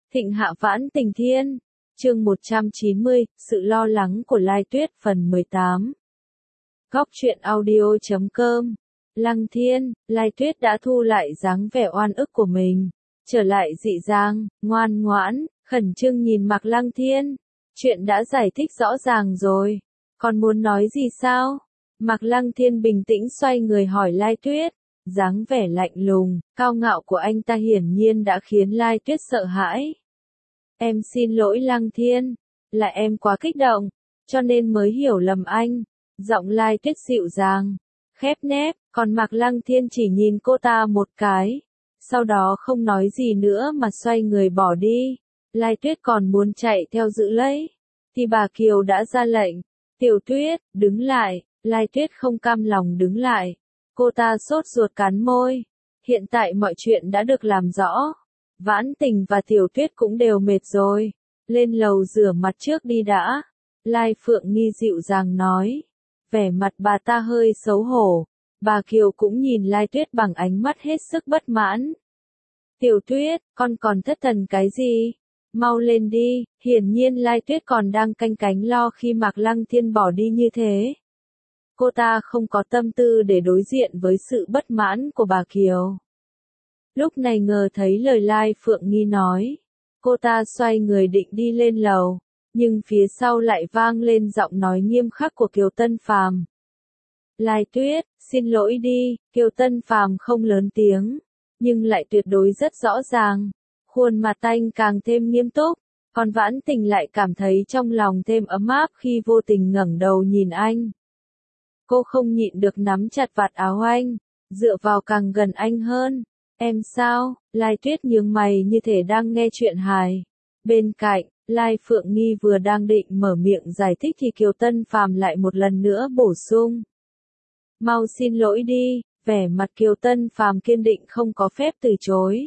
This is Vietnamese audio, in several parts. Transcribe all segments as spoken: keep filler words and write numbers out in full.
Thịnh hạ vãn tình thiên. Chương một trăm chín mươi, sự lo lắng của Lai Tuyết phần mười tám. Góc truyện audio chấm com. Lăng Thiên, Lai Tuyết đã thu lại dáng vẻ oan ức của mình, trở lại dị dàng, ngoan ngoãn, khẩn trương nhìn Mạc Lăng Thiên. Chuyện đã giải thích rõ ràng rồi, còn muốn nói gì sao? Mạc Lăng Thiên bình tĩnh xoay người hỏi Lai Tuyết. Dáng vẻ lạnh lùng, cao ngạo của anh ta hiển nhiên đã khiến Lai Tuyết sợ hãi. Em xin lỗi Lăng Thiên, là em quá kích động, cho nên mới hiểu lầm anh. Giọng Lai Tuyết dịu dàng, khép nép, còn Mạc Lăng Thiên chỉ nhìn cô ta một cái, sau đó không nói gì nữa mà xoay người bỏ đi. Lai Tuyết còn muốn chạy theo giữ lấy, thì bà Kiều đã ra lệnh, Tiểu Tuyết, đứng lại. Lai Tuyết không cam lòng đứng lại, cô ta sốt ruột cắn môi. Hiện tại mọi chuyện đã được làm rõ, Vãn Tình và Tiểu Tuyết cũng đều mệt rồi, lên lầu rửa mặt trước đi đã. Lai Phượng Nghi dịu dàng nói, vẻ mặt bà ta hơi xấu hổ. Bà Kiều cũng nhìn Lai Tuyết bằng ánh mắt hết sức bất mãn. Tiểu Tuyết, con còn thất thần cái gì? Mau lên đi. Hiển nhiên Lai Tuyết còn đang canh cánh lo khi Mạc Lăng Thiên bỏ đi như thế. Cô ta không có tâm tư để đối diện với sự bất mãn của bà Kiều. Lúc này ngờ thấy lời Lai Phượng Nghi nói, cô ta xoay người định đi lên lầu, nhưng phía sau lại vang lên giọng nói nghiêm khắc của Kiều Tân Phàm. Lai Tuyết, xin lỗi đi. Kiều Tân Phàm không lớn tiếng, nhưng lại tuyệt đối rất rõ ràng. Khuôn mặt anh càng thêm nghiêm túc, còn Vãn Tình lại cảm thấy trong lòng thêm ấm áp khi vô tình ngẩng đầu nhìn anh. Cô không nhịn được nắm chặt vạt áo anh, dựa vào càng gần anh hơn. Em sao? Lai Tuyết nhướng mày như thể đang nghe chuyện hài. Bên cạnh, Lai Phượng Nghi vừa đang định mở miệng giải thích thì Kiều Tân Phàm lại một lần nữa bổ sung. Mau xin lỗi đi. Vẻ mặt Kiều Tân Phàm kiên định không có phép từ chối.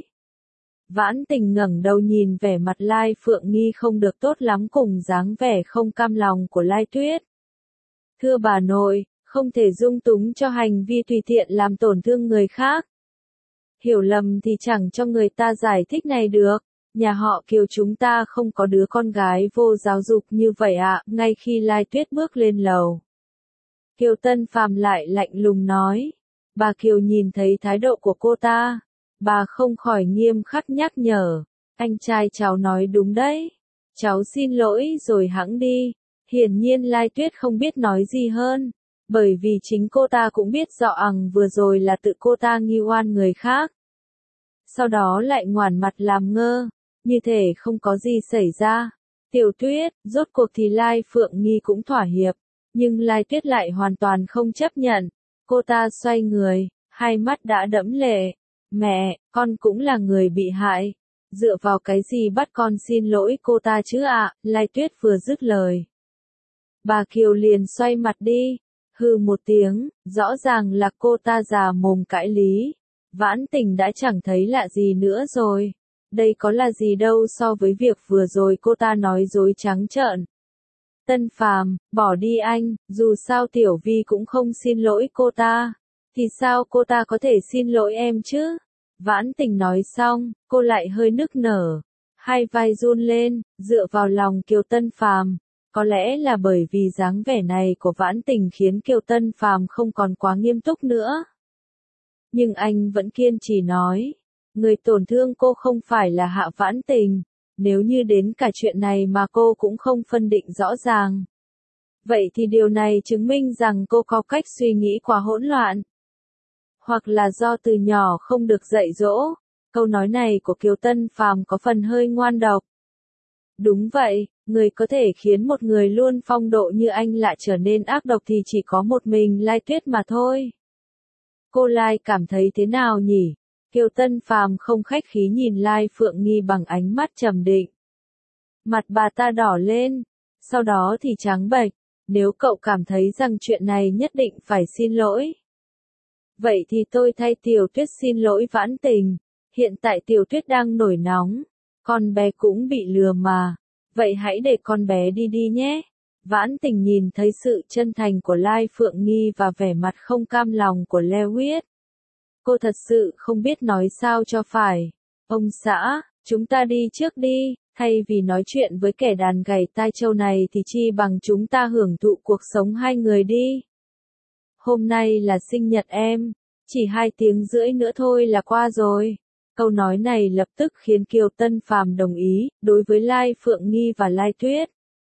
Vãn Tình ngẩng đầu nhìn vẻ mặt Lai Phượng Nghi không được tốt lắm cùng dáng vẻ không cam lòng của Lai Tuyết. Thưa bà nội, không thể dung túng cho hành vi tùy tiện làm tổn thương người khác. Hiểu lầm thì chẳng cho người ta giải thích này được. Nhà họ Kiều chúng ta không có đứa con gái vô giáo dục như vậy ạ. À. Ngay khi Lai Tuyết bước lên lầu, Kiều Tân Phàm lại lạnh lùng nói. Bà Kiều nhìn thấy thái độ của cô ta, bà không khỏi nghiêm khắc nhắc nhở. Anh trai cháu nói đúng đấy. Cháu xin lỗi rồi hẵng đi. Hiển nhiên Lai Tuyết không biết nói gì hơn. Bởi vì chính cô ta cũng biết rõ ằng vừa rồi là tự cô ta nghi oan người khác. Sau đó lại ngoảnh mặt làm ngơ, như thể không có gì xảy ra. Tiểu Tuyết, rốt cuộc thì Lai Phượng Nghi cũng thỏa hiệp, nhưng Lai Tuyết lại hoàn toàn không chấp nhận. Cô ta xoay người, hai mắt đã đẫm lệ. Mẹ, con cũng là người bị hại. Dựa vào cái gì bắt con xin lỗi cô ta chứ ạ? Lai Tuyết vừa dứt lời, bà Kiều liền xoay mặt đi. Hừ một tiếng, rõ ràng là cô ta già mồm cãi lý. Vãn Tình đã chẳng thấy lạ gì nữa rồi. Đây có là gì đâu so với việc vừa rồi cô ta nói dối trắng trợn. Tân Phàm, bỏ đi anh, dù sao Tiểu Vi cũng không xin lỗi cô ta. Thì sao cô ta có thể xin lỗi em chứ? Vãn Tình nói xong, cô lại hơi nức nở. Hai vai run lên, dựa vào lòng Kiều Tân Phàm. Có lẽ là bởi vì dáng vẻ này của Vãn Tình khiến Kiều Tân Phàm không còn quá nghiêm túc nữa. Nhưng anh vẫn kiên trì nói, người tổn thương cô không phải là Hạ Vãn Tình. Nếu như đến cả chuyện này mà cô cũng không phân định rõ ràng, vậy thì điều này chứng minh rằng cô có cách suy nghĩ quá hỗn loạn. Hoặc là do từ nhỏ không được dạy dỗ. Câu nói này của Kiều Tân Phàm có phần hơi ngoan độc. Đúng vậy, người có thể khiến một người luôn phong độ như anh lại trở nên ác độc thì chỉ có một mình Lai Tuyết mà thôi. Cô Lai cảm thấy thế nào nhỉ? Kiều Tân Phàm không khách khí nhìn Lai Phượng Nghi bằng ánh mắt trầm định. Mặt bà ta đỏ lên, sau đó thì trắng bệch. Nếu cậu cảm thấy rằng chuyện này nhất định phải xin lỗi, vậy thì tôi thay Tiểu Tuyết xin lỗi Vãn Tình. Hiện tại Tiểu Tuyết đang nổi nóng, con bé cũng bị lừa mà. Vậy hãy để con bé đi đi nhé. Vãn Tình nhìn thấy sự chân thành của Lai Phượng Nghi và vẻ mặt không cam lòng của Lewis. Cô thật sự không biết nói sao cho phải. Ông xã, Chúng ta đi trước đi, thay vì nói chuyện với kẻ đàn gảy tai trâu này thì chi bằng chúng ta hưởng thụ cuộc sống hai người đi. Hôm nay là sinh nhật em, chỉ hai tiếng rưỡi nữa thôi là qua rồi. Câu nói này lập tức khiến Kiều Tân Phàm đồng ý, đối với Lai Phượng Nghi và Lai Tuyết.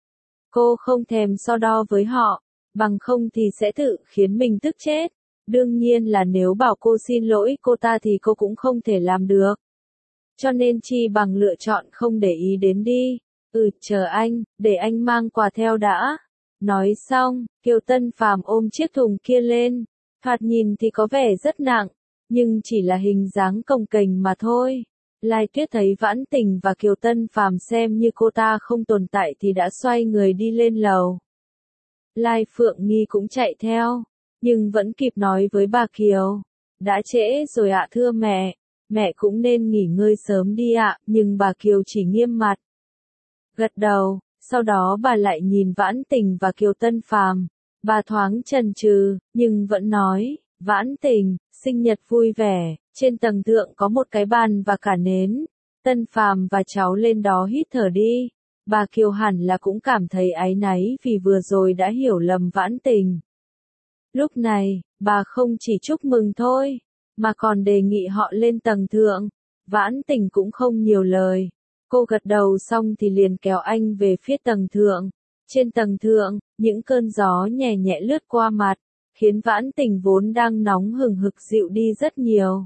Cô không thèm so đo với họ, bằng không thì sẽ tự khiến mình tức chết. Đương nhiên là nếu bảo cô xin lỗi cô ta thì cô cũng không thể làm được. Cho nên chi bằng lựa chọn không để ý đến đi. Ừ, chờ anh, để anh mang quà theo đã. Nói xong, Kiều Tân Phàm ôm chiếc thùng kia lên. Thoạt nhìn thì có vẻ rất nặng, nhưng chỉ là hình dáng cồng kềnh mà thôi. Lai Tuyết thấy Vãn Tình và Kiều Tân Phàm xem như cô ta không tồn tại thì đã xoay người đi lên lầu. Lai Phượng Nghi cũng chạy theo, nhưng vẫn kịp nói với bà Kiều. Đã trễ rồi ạ, thưa mẹ, mẹ cũng nên nghỉ ngơi sớm đi ạ, nhưng bà Kiều chỉ nghiêm mặt. Gật đầu, sau đó bà lại nhìn Vãn Tình và Kiều Tân Phàm. Bà thoáng chần chừ, nhưng vẫn nói, Vãn Tình, sinh nhật vui vẻ, trên tầng thượng có một cái bàn và cả nến. Tân Phàm và cháu lên đó hít thở đi. Bà Kiều hẳn là cũng cảm thấy áy náy vì vừa rồi đã hiểu lầm Vãn Tình. Lúc này, bà không chỉ chúc mừng thôi, mà còn đề nghị họ lên tầng thượng. Vãn Tình cũng không nhiều lời. Cô gật đầu xong thì liền kéo anh về phía tầng thượng. Trên tầng thượng, những cơn gió nhẹ nhẹ lướt qua mặt, khiến Vãn Tình vốn đang nóng hừng hực dịu đi rất nhiều.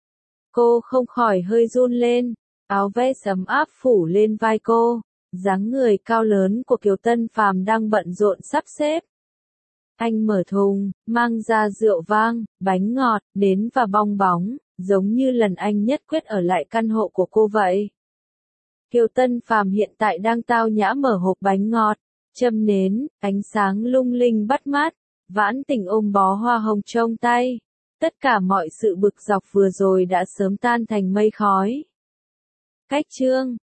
Cô không khỏi hơi run lên, áo vest ấm áp phủ lên vai cô, dáng người cao lớn của Kiều Tân Phàm đang bận rộn sắp xếp. Anh mở thùng, mang ra rượu vang, bánh ngọt, nến và bong bóng, giống như lần anh nhất quyết ở lại căn hộ của cô vậy. Kiều Tân Phàm hiện tại đang tao nhã mở hộp bánh ngọt, châm nến, ánh sáng lung linh bắt mắt. Vãn Tình ôm bó hoa hồng trong tay. Tất cả mọi sự bực dọc vừa rồi đã sớm tan thành mây khói. Cách chương